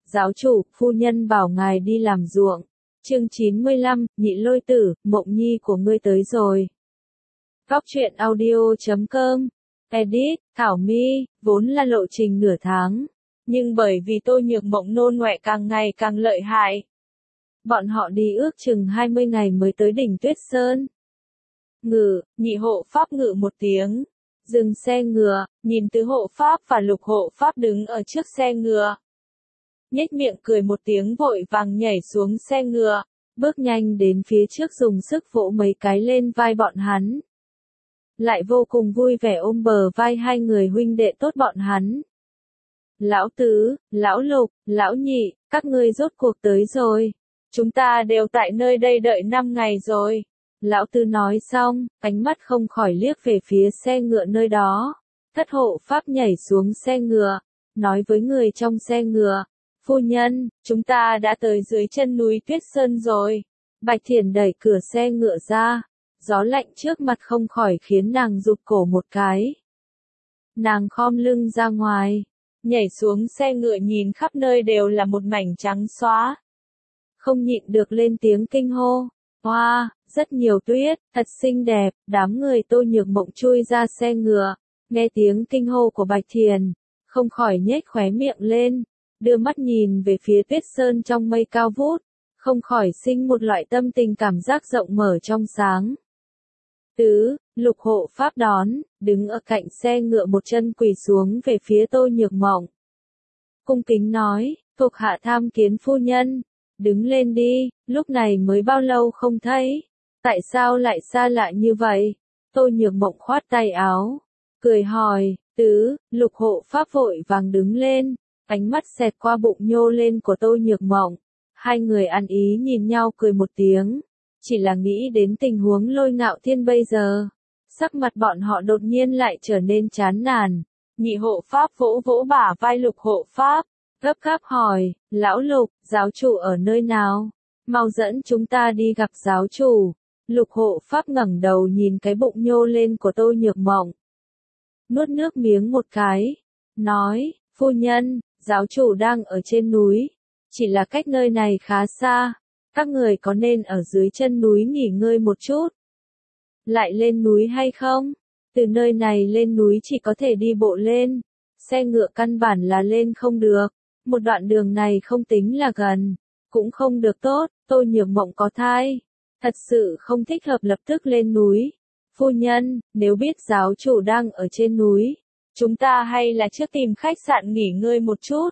giáo chủ, phu nhân bảo ngài đi làm ruộng. Chương 95, Nhị Lôi Tử, mộng nhi của ngươi tới rồi. Góc truyện audio.com. Edit, Thảo My, vốn là lộ trình nửa tháng. Nhưng bởi vì Tô Nhược Mộng nôn ngoẹ càng ngày càng lợi hại. Bọn họ đi ước chừng 20 ngày mới tới đỉnh Tuyết Sơn. Ngự, nhị hộ pháp ngự một tiếng. Dừng xe ngựa, nhìn tứ hộ pháp và lục hộ pháp đứng ở trước xe ngựa. Nhếch miệng cười một tiếng vội vàng nhảy xuống xe ngựa, bước nhanh đến phía trước dùng sức vỗ mấy cái lên vai bọn hắn. Lại vô cùng vui vẻ ôm bờ vai hai người huynh đệ tốt bọn hắn. Lão tứ, lão lục, lão nhị, các ngươi rốt cuộc tới rồi. Chúng ta đều tại nơi đây đợi 5 ngày rồi. Lão tứ nói xong, ánh mắt không khỏi liếc về phía xe ngựa nơi đó. Thất hộ pháp nhảy xuống xe ngựa, nói với người trong xe ngựa. Phu nhân, chúng ta đã tới dưới chân núi Tuyết Sơn rồi. Bạch Thiển đẩy cửa xe ngựa ra. Gió lạnh trước mặt không khỏi khiến nàng rụt cổ một cái. Nàng khom lưng ra ngoài, nhảy xuống xe ngựa nhìn khắp nơi đều là một mảnh trắng xóa. Không nhịn được lên tiếng kinh hô. Hoa, rất nhiều tuyết, thật xinh đẹp, đám người Tô Nhược Mộng chui ra xe ngựa. Nghe tiếng kinh hô của Bạch Thiền, không khỏi nhếch khóe miệng lên, đưa mắt nhìn về phía Tuyết Sơn trong mây cao vút, không khỏi sinh một loại tâm tình cảm giác rộng mở trong sáng. Tứ, lục hộ pháp đón, đứng ở cạnh xe ngựa một chân quỳ xuống về phía Tô Nhược Mộng. Cung kính nói, thuộc hạ tham kiến phu nhân, đứng lên đi, lúc này mới bao lâu không thấy, tại sao lại xa lạ như vậy? Tô Nhược Mộng khoát tay áo, cười hỏi, tứ, lục hộ pháp vội vàng đứng lên, ánh mắt xẹt qua bụng nhô lên của Tô Nhược Mộng, hai người ăn ý nhìn nhau cười một tiếng. Chỉ là nghĩ đến tình huống Lôi Ngạo Thiên bây giờ, sắc mặt bọn họ đột nhiên lại trở nên chán nản. Nhị hộ pháp vỗ vỗ bả vai lục hộ pháp, gấp gáp hỏi, lão lục, giáo chủ ở nơi nào? Mau dẫn chúng ta đi gặp giáo chủ. Lục hộ pháp ngẩng đầu nhìn cái bụng nhô lên của Tô Nhược Mộng. Nuốt nước miếng một cái, nói, phu nhân, giáo chủ đang ở trên núi, chỉ là cách nơi này khá xa. Các người có nên ở dưới chân núi nghỉ ngơi một chút? Lại lên núi hay không? Từ nơi này lên núi chỉ có thể đi bộ lên. Xe ngựa căn bản là lên không được. Một đoạn đường này không tính là gần. Cũng không được tốt, Tô Nhược Mộng có thai. Thật sự không thích hợp lập tức lên núi. Phu nhân, nếu biết giáo chủ đang ở trên núi, chúng ta hay là trước tìm khách sạn nghỉ ngơi một chút.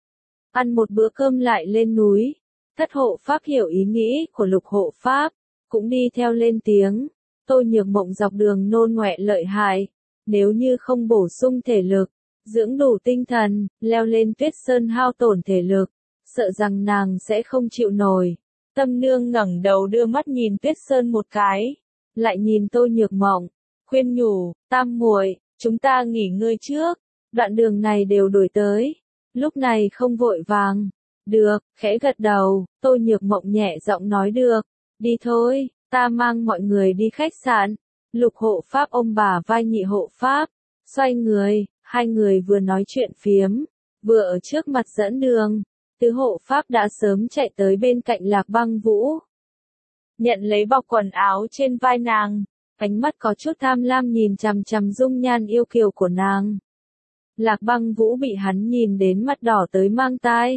Ăn một bữa cơm lại lên núi. Thất hộ pháp hiểu ý nghĩ của lục hộ pháp, cũng đi theo lên tiếng. Tô Nhược Mộng dọc đường nôn ngoẹ lợi hại, nếu như không bổ sung thể lực, dưỡng đủ tinh thần, leo lên Tuyết Sơn hao tổn thể lực, sợ rằng nàng sẽ không chịu nổi. Tâm Nương ngẩng đầu đưa mắt nhìn Tuyết Sơn một cái, lại nhìn Tô Nhược Mộng, khuyên nhủ, tam muội, chúng ta nghỉ ngơi trước, đoạn đường này đều đuổi tới, lúc này không vội vàng. Được, khẽ gật đầu, Tô Nhược Mộng nhẹ giọng nói được, đi thôi, ta mang mọi người đi khách sạn. Lục hộ pháp ôm bả vai nhị hộ pháp, xoay người, hai người vừa nói chuyện phiếm, vừa ở trước mặt dẫn đường. Tứ hộ pháp đã sớm chạy tới bên cạnh Lạc Băng Vũ, nhận lấy bọc quần áo trên vai nàng, ánh mắt có chút tham lam nhìn chằm chằm dung nhan yêu kiều của nàng. Lạc Băng Vũ bị hắn nhìn đến mắt đỏ tới mang tai.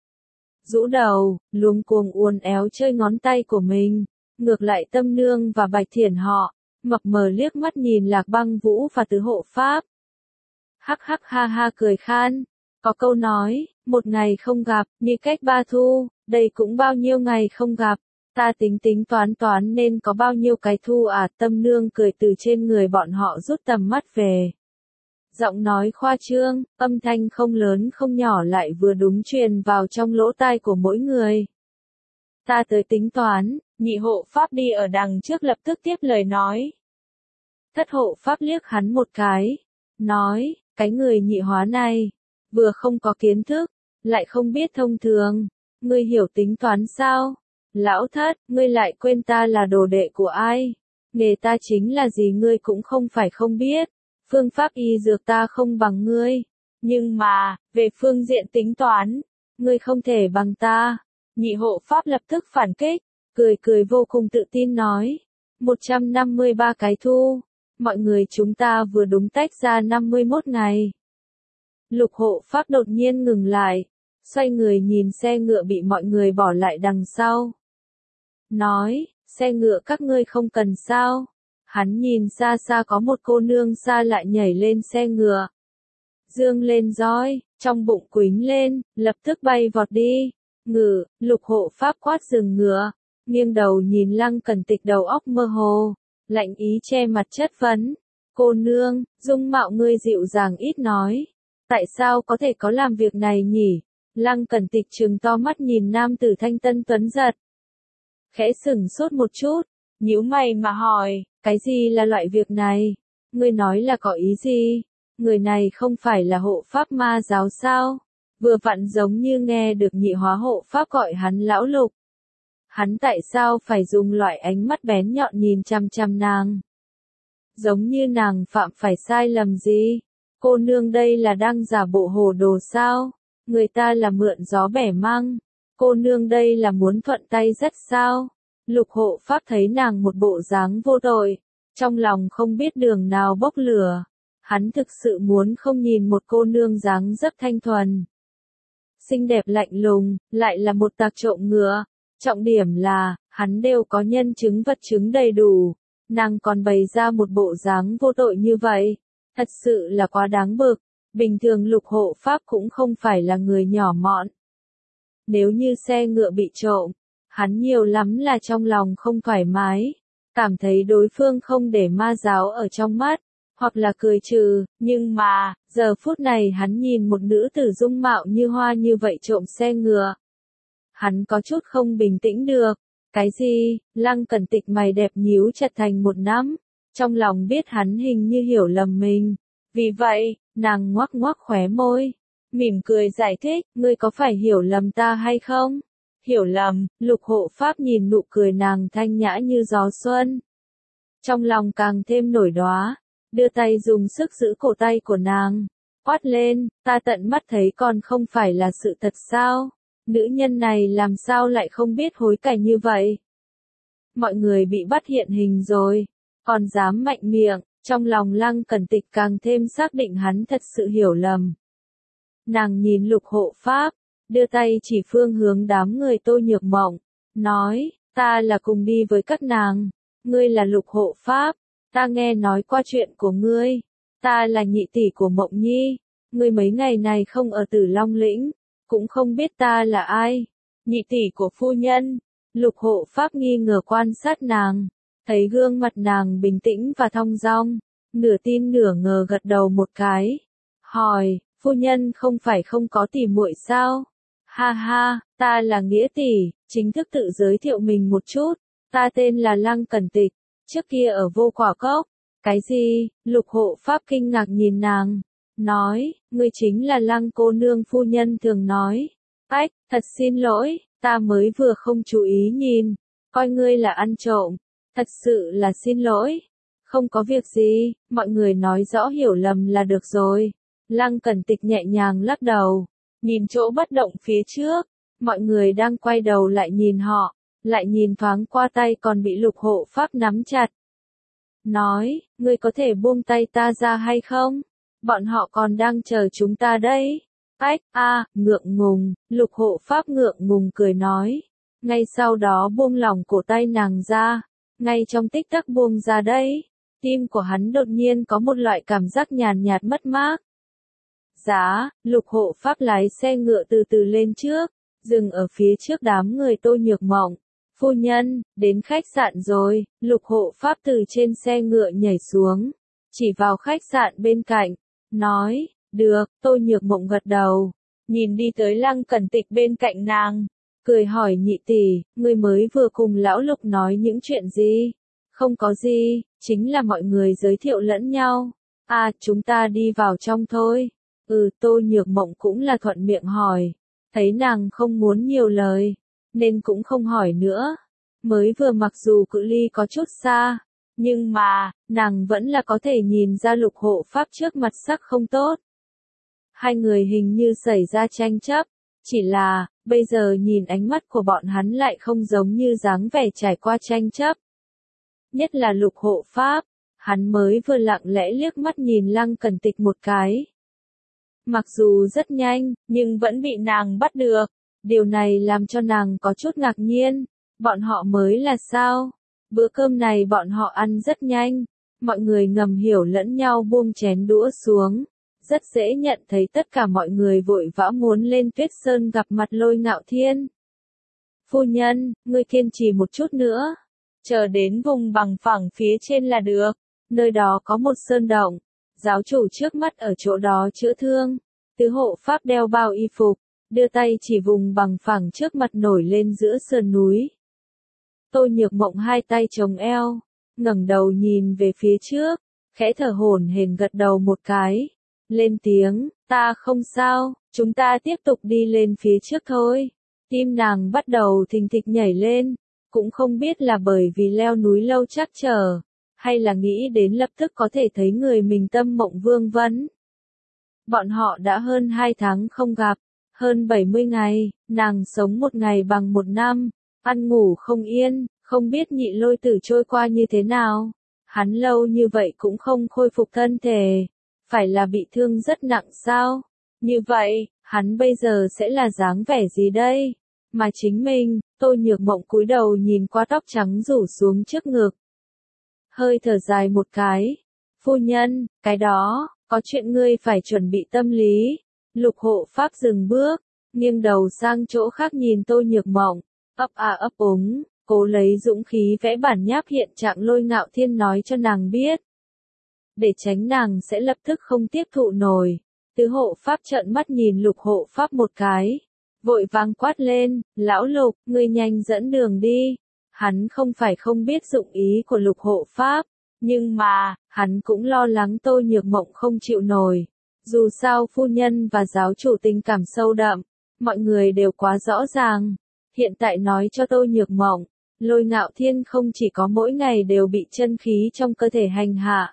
Rũ đầu, luống cuống uốn éo chơi ngón tay của mình, ngược lại Tâm Nương và Bạch Thiển họ, mập mờ liếc mắt nhìn Lạc Băng Vũ và tứ hộ pháp. Hắc hắc ha ha cười khan, có câu nói, một ngày không gặp, như cách ba thu, đây cũng bao nhiêu ngày không gặp, ta tính tính toán nên có bao nhiêu cái thu à? Tâm Nương cười từ trên người bọn họ rút tầm mắt về. Giọng nói khoa trương, âm thanh không lớn không nhỏ lại vừa đúng truyền vào trong lỗ tai của mỗi người. Ta tới tính toán, nhị hộ pháp đi ở đằng trước lập tức tiếp lời nói. Thất hộ pháp liếc hắn một cái, nói, cái người nhị hóa này, vừa không có kiến thức, lại không biết thông thường, ngươi hiểu tính toán sao? Lão thất, ngươi lại quên ta là đồ đệ của ai? Nghề ta chính là gì ngươi cũng không phải không biết. Phương pháp y dược ta không bằng ngươi, nhưng mà, về phương diện tính toán, ngươi không thể bằng ta. Nhị hộ pháp lập tức phản kích, cười cười vô cùng tự tin nói. 153 cái thu, mọi người chúng ta vừa đúng tách ra 51 ngày. Lục hộ pháp đột nhiên ngừng lại, xoay người nhìn xe ngựa bị mọi người bỏ lại đằng sau. Nói, xe ngựa các ngươi không cần sao. Hắn nhìn xa xa có một cô nương xa lại nhảy lên xe ngựa. Dương lên roi, trong bụng quýnh lên, lập tức bay vọt đi. Ngự, lục hộ pháp quát dừng ngựa, nghiêng đầu nhìn Lăng Cẩn Tịch đầu óc mơ hồ, lạnh ý che mặt chất vấn. Cô nương, dung mạo ngươi dịu dàng ít nói. Tại sao có thể có làm việc này nhỉ? Lăng Cẩn Tịch trừng to mắt nhìn nam tử thanh tân tuấn giật. Khẽ sửng sốt một chút, nhíu mày mà hỏi, cái gì là loại việc này? Ngươi nói là có ý gì? Người này không phải là hộ pháp ma giáo sao? Vừa vặn giống như nghe được nhị hóa hộ pháp gọi hắn lão lục. Hắn tại sao phải dùng loại ánh mắt bén nhọn nhìn chằm chằm nàng? Giống như nàng phạm phải sai lầm gì? Cô nương đây là đang giả bộ hồ đồ sao? Người ta là mượn gió bẻ măng. Cô nương đây là muốn thuận tay rất sao? Lục hộ pháp thấy nàng một bộ dáng vô tội, trong lòng không biết đường nào bốc lửa. Hắn thực sự muốn không nhìn một cô nương dáng rất thanh thuần, xinh đẹp lạnh lùng, lại là một tặc trộm ngựa. Trọng điểm là, hắn đều có nhân chứng vật chứng đầy đủ. Nàng còn bày ra một bộ dáng vô tội như vậy. Thật sự là quá đáng bực. Bình thường lục hộ pháp cũng không phải là người nhỏ mọn. Nếu như xe ngựa bị trộm, hắn nhiều lắm là trong lòng không thoải mái, cảm thấy đối phương không để ma giáo ở trong mắt, hoặc là cười trừ, nhưng mà, giờ phút này hắn nhìn một nữ tử dung mạo như hoa như vậy trộm xe ngựa. Hắn có chút không bình tĩnh được. Cái gì? Lăng Cẩn Tịch mày đẹp nhíu chặt thành một nắm, trong lòng biết hắn hình như hiểu lầm mình. Vì vậy, nàng ngoác ngoác khóe môi, mỉm cười giải thích, ngươi có phải hiểu lầm ta hay không? Hiểu lầm, lục hộ pháp nhìn nụ cười nàng thanh nhã như gió xuân. Trong lòng càng thêm nổi đóa, đưa tay dùng sức giữ cổ tay của nàng, quát lên, ta tận mắt thấy còn không phải là sự thật sao? Nữ nhân này làm sao lại không biết hối cải như vậy? Mọi người bị bắt hiện hình rồi, còn dám mạnh miệng, trong lòng Lăng Cẩn Tịch càng thêm xác định hắn thật sự hiểu lầm. Nàng nhìn lục hộ pháp, đưa tay chỉ phương hướng đám người Tô Nhược Mộng, nói, ta là cùng đi với các nàng, ngươi là lục hộ pháp, ta nghe nói qua chuyện của ngươi, ta là nhị tỷ của Mộng Nhi, ngươi mấy ngày này không ở Tử Long Lĩnh, cũng không biết ta là ai. Nhị tỷ của phu nhân. Lục hộ pháp nghi ngờ quan sát nàng, thấy gương mặt nàng bình tĩnh và thong dong, nửa tin nửa ngờ gật đầu một cái, hỏi, phu nhân không phải không có tỷ muội sao? Ha ha, ta là Nghĩa tỷ, chính thức tự giới thiệu mình một chút, ta tên là Lăng Cẩn Tịch, trước kia ở Vô Quả Cốc. Cái gì? Lục hộ pháp kinh ngạc nhìn nàng, nói, ngươi chính là Lăng cô nương phu nhân thường nói. Ách, thật xin lỗi, ta mới vừa không chú ý nhìn, coi ngươi là ăn trộm, thật sự là xin lỗi. Không có việc gì, mọi người nói rõ hiểu lầm là được rồi. Lăng Cẩn Tịch nhẹ nhàng lắc đầu, nhìn chỗ bất động phía trước, mọi người đang quay đầu lại nhìn họ, lại nhìn thoáng qua tay còn bị lục hộ pháp nắm chặt. Nói, ngươi có thể buông tay ta ra hay không? Bọn họ còn đang chờ chúng ta đấy. Ách, ngượng ngùng, lục hộ pháp ngượng ngùng cười nói. Ngay sau đó buông lỏng cổ tay nàng ra, ngay trong tích tắc buông ra đấy. Tim của hắn đột nhiên có một loại cảm giác nhàn nhạt mất mát. Giá, lục hộ pháp lái xe ngựa từ từ lên trước, dừng ở phía trước đám người Tô Nhược Mộng. Phu nhân, đến khách sạn rồi, lục hộ pháp từ trên xe ngựa nhảy xuống, chỉ vào khách sạn bên cạnh, nói, được, Tô Nhược Mộng gật đầu, nhìn đi tới Lăng Cẩn Tịch bên cạnh nàng, cười hỏi nhị tỷ, ngươi mới vừa cùng lão lục nói những chuyện gì? Không có gì, chính là mọi người giới thiệu lẫn nhau. Chúng ta đi vào trong thôi. Tô Nhược Mộng cũng là thuận miệng hỏi, thấy nàng không muốn nhiều lời, nên cũng không hỏi nữa. Mới vừa mặc dù cự ly có chút xa, nhưng mà, nàng vẫn là có thể nhìn ra lục hộ pháp trước mặt sắc không tốt. Hai người hình như xảy ra tranh chấp, Chỉ là, bây giờ nhìn ánh mắt của bọn hắn lại không giống như dáng vẻ trải qua tranh chấp. Nhất là Lục hộ pháp, hắn mới vừa lặng lẽ liếc mắt nhìn Lăng Cần Tịch một cái. Mặc dù rất nhanh, nhưng vẫn bị nàng bắt được. Điều này làm cho nàng có chút ngạc nhiên. Bọn họ mới là sao? Bữa cơm này bọn họ ăn rất nhanh. Mọi người ngầm hiểu lẫn nhau buông chén đũa xuống. Rất dễ nhận thấy tất cả mọi người vội vã muốn lên Tuyết Sơn gặp mặt Lôi Ngạo Thiên. Phu nhân, ngươi kiên trì một chút nữa. Chờ đến vùng bằng phẳng phía trên là được. Nơi đó có một sơn động. Giáo chủ trước mắt ở chỗ đó chữa thương. Tứ hộ pháp đeo bao y phục. Đưa tay chỉ vùng bằng phẳng trước mặt nổi lên giữa sườn núi. Tô Nhược Mộng hai tay chống eo. Ngẩng đầu nhìn về phía trước. Khẽ thở hổn hển gật đầu một cái. Lên tiếng, ta không sao, chúng ta tiếp tục đi lên phía trước thôi. Tim nàng bắt đầu thình thịch nhảy lên, cũng không biết là bởi vì leo núi lâu chắc chờ, hay là nghĩ đến lập tức có thể thấy người mình tâm mộng vương vấn. Bọn họ đã hơn 2 tháng không gặp, hơn 70 ngày, nàng sống một ngày bằng một năm, ăn ngủ không yên, không biết Nhị Lôi Tử trôi qua như thế nào. Hắn lâu như vậy cũng không khôi phục thân thể. Phải là bị thương rất nặng sao? Như vậy, hắn bây giờ sẽ là dáng vẻ gì đây? Mà chính mình, Tô Nhược Mộng cúi đầu nhìn qua tóc trắng rủ xuống trước ngực. Hơi thở dài một cái. Phu nhân, cái đó, có chuyện ngươi phải chuẩn bị tâm lý. Lục hộ pháp dừng bước, nghiêng đầu sang chỗ khác nhìn Tô Nhược Mộng, ấp a ấp úng, cố lấy dũng khí vẽ bản nháp hiện trạng Lôi Ngạo Thiên nói cho nàng biết. Để tránh nàng sẽ lập tức không tiếp thụ nổi. Tứ hộ pháp trợn mắt nhìn Lục hộ pháp một cái. Vội vàng quát lên, lão Lục, ngươi nhanh dẫn đường đi. Hắn không phải không biết dụng ý của Lục hộ pháp. Nhưng mà, hắn cũng lo lắng Tô Nhược Mộng không chịu nổi. Dù sao phu nhân và giáo chủ tình cảm sâu đậm. Mọi người đều quá rõ ràng. Hiện tại nói cho Tô Nhược Mộng. Lôi Ngạo Thiên không chỉ có mỗi ngày đều bị chân khí trong cơ thể hành hạ.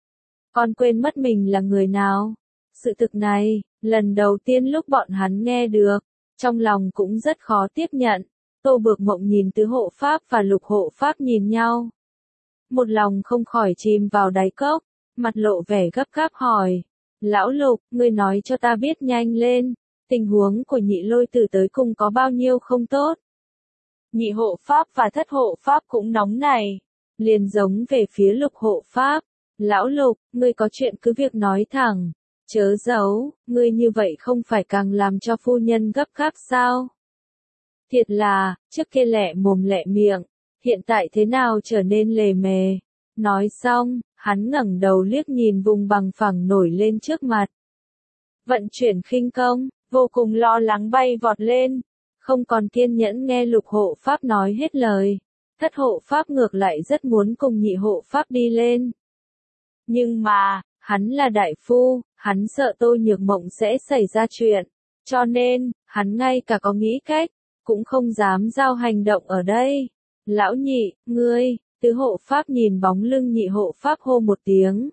Còn quên mất mình là người nào. Sự thực này, lần đầu tiên lúc bọn hắn nghe được, trong lòng cũng rất khó tiếp nhận. Tô Bược Mộng nhìn Tứ hộ pháp và Lục hộ pháp nhìn nhau. Một lòng không khỏi chìm vào đáy cốc, mặt lộ vẻ gấp gáp hỏi. Lão Lục, ngươi nói cho ta biết nhanh lên, tình huống của Nhị Lôi Tử tới cùng có bao nhiêu không tốt. Nhị hộ pháp và Thất hộ pháp cũng nóng này, liền giống về phía Lục hộ pháp. Lão Lục, ngươi có chuyện cứ việc nói thẳng, chớ giấu, ngươi như vậy không phải càng làm cho phu nhân gấp gáp sao? Thiệt là, trước kia lẹ mồm lẹ miệng, hiện tại thế nào trở nên lề mề. Nói xong, hắn ngẩng đầu liếc nhìn vùng bằng phẳng nổi lên trước mặt. Vận chuyển khinh công, vô cùng lo lắng bay vọt lên, không còn kiên nhẫn nghe Lục hộ pháp nói hết lời. Thất hộ pháp ngược lại rất muốn cùng Nhị hộ pháp đi lên. Nhưng mà, hắn là đại phu, hắn sợ Tô Nhược Mộng sẽ xảy ra chuyện. Cho nên, hắn ngay cả có nghĩ cách, cũng không dám giao hành động ở đây. Lão Nhị, ngươi, Tứ hộ pháp nhìn bóng lưng Nhị hộ pháp hô một tiếng.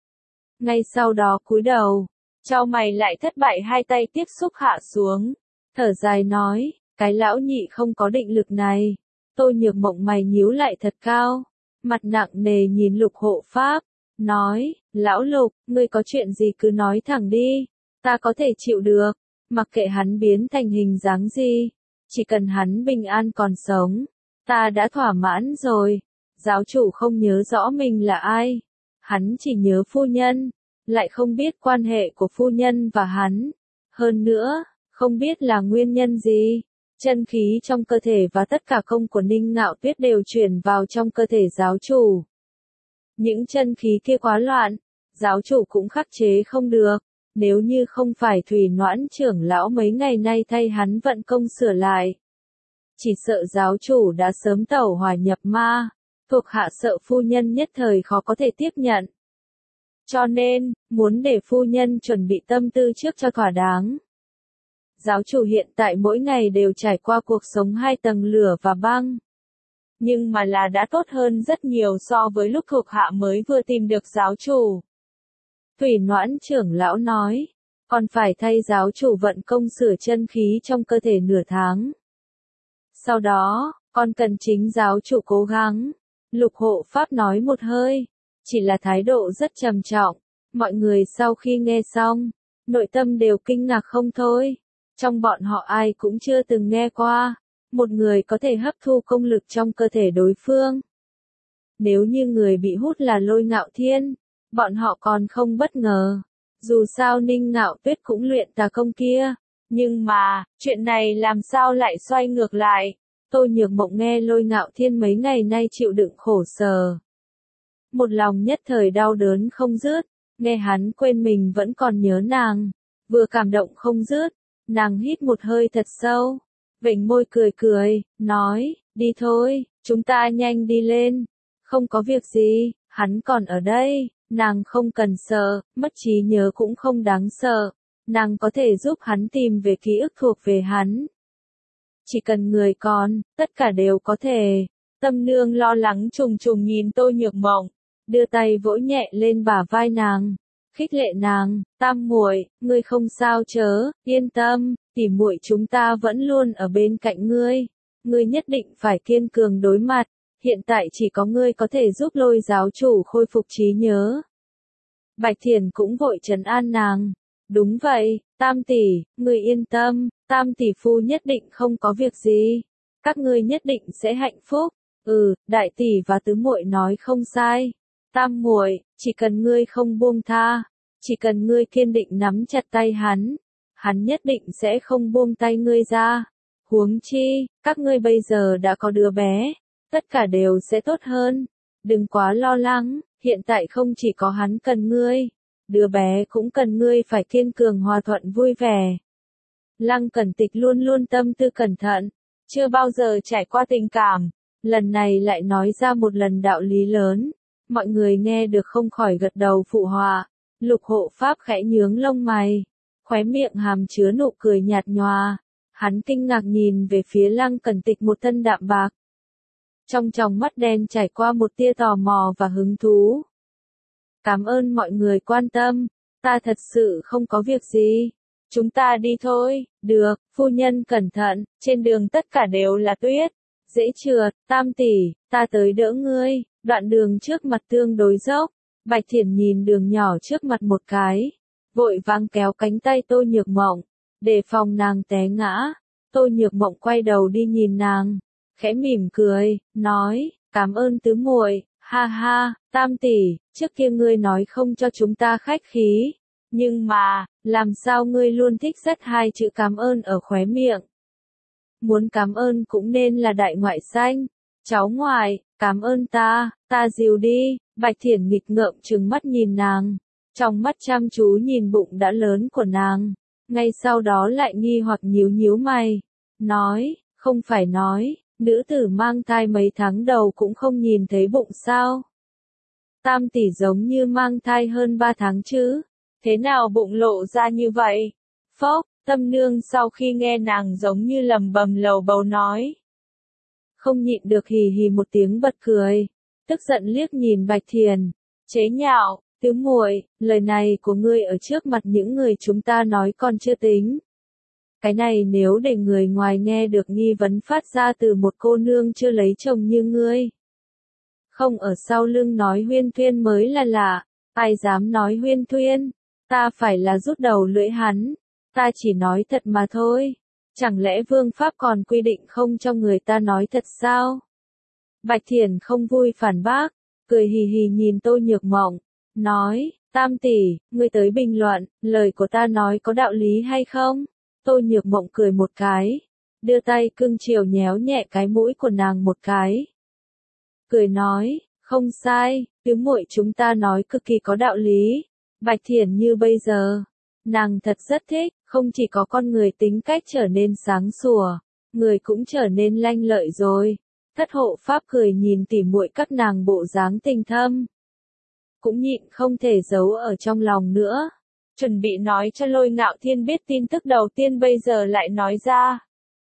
Ngay sau đó cúi đầu, chau mày lại thất bại hai tay tiếp xúc hạ xuống. Thở dài nói, cái lão Nhị không có định lực này. Tô Nhược Mộng mày nhíu lại thật cao, mặt nặng nề nhìn Lục hộ pháp. Nói, lão Lục, ngươi có chuyện gì cứ nói thẳng đi, ta có thể chịu được, mặc kệ hắn biến thành hình dáng gì, chỉ cần hắn bình an còn sống, ta đã thỏa mãn rồi. Giáo chủ không nhớ rõ mình là ai, hắn chỉ nhớ phu nhân, lại không biết quan hệ của phu nhân và hắn, hơn nữa, không biết là nguyên nhân gì. Chân khí trong cơ thể và tất cả công của Ninh Ngạo Tuyết đều chuyển vào trong cơ thể giáo chủ. Những chân khí kia quá loạn, giáo chủ cũng khắc chế không được, nếu như không phải Thủy Noãn trưởng lão mấy ngày nay thay hắn vận công sửa lại. Chỉ sợ giáo chủ đã sớm tẩu hỏa nhập ma, thuộc hạ sợ phu nhân nhất thời khó có thể tiếp nhận. Cho nên, muốn để phu nhân chuẩn bị tâm tư trước cho thỏa đáng. Giáo chủ hiện tại mỗi ngày đều trải qua cuộc sống 2 tầng lửa và băng. Nhưng mà là đã tốt hơn rất nhiều so với lúc thuộc hạ mới vừa tìm được giáo chủ. Thủy Noãn trưởng lão nói, còn phải thay giáo chủ vận công sửa chân khí trong cơ thể nửa tháng. Sau đó, còn cần chính giáo chủ cố gắng. Lục hộ pháp nói một hơi, chỉ là thái độ rất trầm trọng. Mọi người sau khi nghe xong, nội tâm đều kinh ngạc không thôi. Trong bọn họ ai cũng chưa từng nghe qua, một người có thể hấp thu công lực trong cơ thể đối phương. Nếu như người bị hút là Lôi Ngạo Thiên, bọn họ còn không bất ngờ. Dù sao Ninh Ngạo Tuyết cũng luyện tà công kia. Nhưng mà, chuyện này làm sao lại xoay ngược lại? Tô Nhược Mộng nghe Lôi Ngạo Thiên mấy ngày nay chịu đựng khổ sở. Một lòng nhất thời đau đớn không dứt, nghe hắn quên mình vẫn còn nhớ nàng. Vừa cảm động không dứt, nàng hít một hơi thật sâu. Vểnh môi cười cười, nói, đi thôi, chúng ta nhanh đi lên. Không có việc gì, hắn còn ở đây, nàng không cần sợ, mất trí nhớ cũng không đáng sợ. Nàng có thể giúp hắn tìm về ký ức thuộc về hắn. Chỉ cần người còn, tất cả đều có thể. Tâm Nương lo lắng trùng trùng nhìn Tô Nhược Mộng, đưa tay vỗ nhẹ lên bả vai nàng, khích lệ nàng, Tam muội, ngươi không sao chớ, yên tâm, tỉ muội chúng ta vẫn luôn ở bên cạnh ngươi. Ngươi nhất định phải kiên cường đối mặt, hiện tại chỉ có ngươi có thể giúp Lôi giáo chủ khôi phục trí nhớ. Bạch Thiền cũng vội trấn an nàng, đúng vậy, Tam tỷ, ngươi yên tâm, Tam tỷ phu nhất định không có việc gì, các ngươi nhất định sẽ hạnh phúc. Đại tỷ và tứ muội nói không sai. Tam muội, chỉ cần ngươi không buông tha, chỉ cần ngươi kiên định nắm chặt tay hắn nhất định sẽ không buông tay ngươi ra. Huống chi, các ngươi bây giờ đã có đứa bé, tất cả đều sẽ tốt hơn. Đừng quá lo lắng, hiện tại không chỉ có hắn cần ngươi, đứa bé cũng cần ngươi phải kiên cường hòa thuận vui vẻ. Lăng Cẩn Tịch luôn luôn tâm tư cẩn thận, chưa bao giờ trải qua tình cảm, lần này lại nói ra một lần đạo lý lớn. Mọi người nghe được không khỏi gật đầu phụ họa. Lục hộ pháp khẽ nhướng lông mày, khóe miệng hàm chứa nụ cười nhạt nhòa. Hắn kinh ngạc nhìn về phía Lăng Cẩn Tịch một thân đạm bạc. Trong tròng mắt đen trải qua một tia tò mò và hứng thú. Cảm ơn mọi người quan tâm, ta thật sự không có việc gì. Chúng ta đi thôi, được, phu nhân cẩn thận, trên đường tất cả đều là tuyết. Dễ trượt, Tam tỷ, ta tới đỡ ngươi. Đoạn đường trước mặt tương đối dốc, Bạch Thiển nhìn đường nhỏ trước mặt một cái, vội vàng kéo cánh tay Tô Nhược Mộng, để phòng nàng té ngã. Tô Nhược Mộng quay đầu đi nhìn nàng, khẽ mỉm cười, nói, cảm ơn tứ muội, ha ha, Tam tỷ, trước kia ngươi nói không cho chúng ta khách khí, nhưng mà, làm sao ngươi luôn thích rất hai chữ cảm ơn ở khóe miệng. Muốn cảm ơn cũng nên là đại ngoại xanh, cháu ngoại, cảm ơn ta dìu đi. Bạch Thiển nghịch ngợm trừng mắt nhìn nàng, trong mắt chăm chú nhìn bụng đã lớn của nàng, ngay sau đó lại nghi hoặc nhíu nhíu mày, nói, không phải nói, nữ tử mang thai mấy tháng đầu cũng không nhìn thấy bụng sao? Tam tỷ giống như mang thai hơn 3 tháng chứ, thế nào bụng lộ ra như vậy? Phốc, Tâm Nương sau khi nghe nàng giống như lầm bầm lầu bầu nói, không nhịn được hì hì một tiếng bật cười, tức giận liếc nhìn Bạch Thiền, chế nhạo, tứ muội, lời này của ngươi ở trước mặt những người chúng ta nói còn chưa tính. Cái này nếu để người ngoài nghe được nghi vấn phát ra từ một cô nương chưa lấy chồng như ngươi. Không ở sau lưng nói huyên thuyên mới là lạ, ai dám nói huyên thuyên, ta phải là rút đầu lưỡi hắn, ta chỉ nói thật mà thôi. Chẳng lẽ vương pháp còn quy định không cho người ta nói thật sao? Bạch Thiển không vui phản bác, cười hì hì nhìn Tô Nhược Mộng, nói, Tam tỷ, ngươi tới bình luận, lời của ta nói có đạo lý hay không? Tô Nhược Mộng cười một cái, đưa tay cưng chiều nhéo nhẹ cái mũi của nàng một cái. Cười nói, không sai, tứ muội chúng ta nói cực kỳ có đạo lý. Bạch Thiển như bây giờ, nàng thật rất thích, không chỉ có con người tính cách trở nên sáng sủa, người cũng trở nên lanh lợi rồi. Thất hộ pháp cười nhìn tỉ muội các nàng bộ dáng tình thâm, cũng nhịn không thể giấu ở trong lòng nữa. Chuẩn bị nói cho Lôi Ngạo Thiên biết tin tức đầu tiên bây giờ lại nói ra.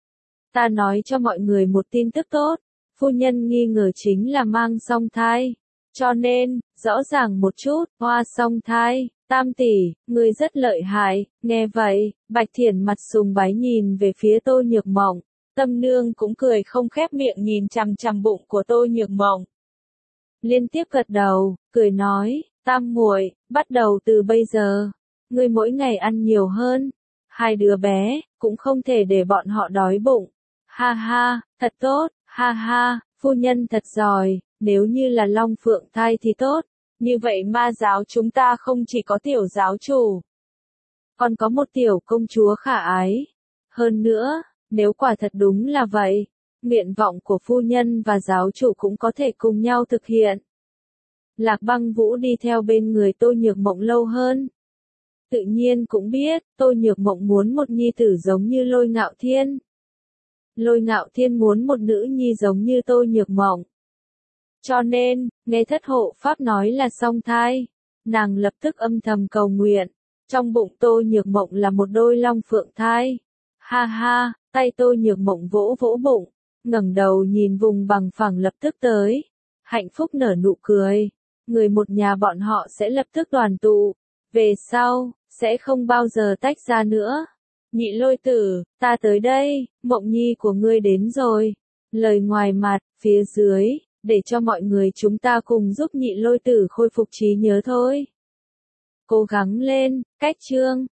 Ta nói cho mọi người một tin tức tốt, phu nhân nghi ngờ chính là mang song thai. Cho nên, rõ ràng một chút, hoa song thai, Tam tỷ, ngươi rất lợi hại. Nghe vậy, Bạch Thiển mặt sùng bái nhìn về phía Tô Nhược Mộng. Tâm nương cũng cười không khép miệng nhìn chằm chằm bụng của Tô Nhược Mộng. Liên tiếp gật đầu, cười nói, Tam muội, bắt đầu từ bây giờ, ngươi mỗi ngày ăn nhiều hơn. Hai đứa bé, cũng không thể để bọn họ đói bụng. Ha ha, thật tốt, ha ha, phu nhân thật giỏi, nếu như là Long Phượng thai thì tốt. Như vậy ma giáo chúng ta không chỉ có tiểu giáo chủ, còn có một tiểu công chúa khả ái. Hơn nữa, nếu quả thật đúng là vậy, nguyện vọng của phu nhân và giáo chủ cũng có thể cùng nhau thực hiện. Lạc Băng Vũ đi theo bên người Tô Nhược Mộng lâu hơn. Tự nhiên cũng biết, Tô Nhược Mộng muốn một nhi tử giống như Lôi Ngạo Thiên. Lôi Ngạo Thiên muốn một nữ nhi giống như Tô Nhược Mộng. Cho nên, nghe thất hộ pháp nói là song thai, nàng lập tức âm thầm cầu nguyện. Trong bụng Tô Nhược Mộng là một đôi long phượng thai. Ha ha, tay Tô Nhược Mộng vỗ vỗ bụng, ngẩng đầu nhìn vùng bằng phẳng lập tức tới. Hạnh phúc nở nụ cười. Người một nhà bọn họ sẽ lập tức đoàn tụ. Về sau, sẽ không bao giờ tách ra nữa. Nhị Lôi Tử, ta tới đây, Mộng nhi của ngươi đến rồi. Lời ngoài mặt, phía dưới, để cho mọi người chúng ta cùng giúp Nhị Lôi Tử khôi phục trí nhớ thôi. Cố gắng lên, cách chương.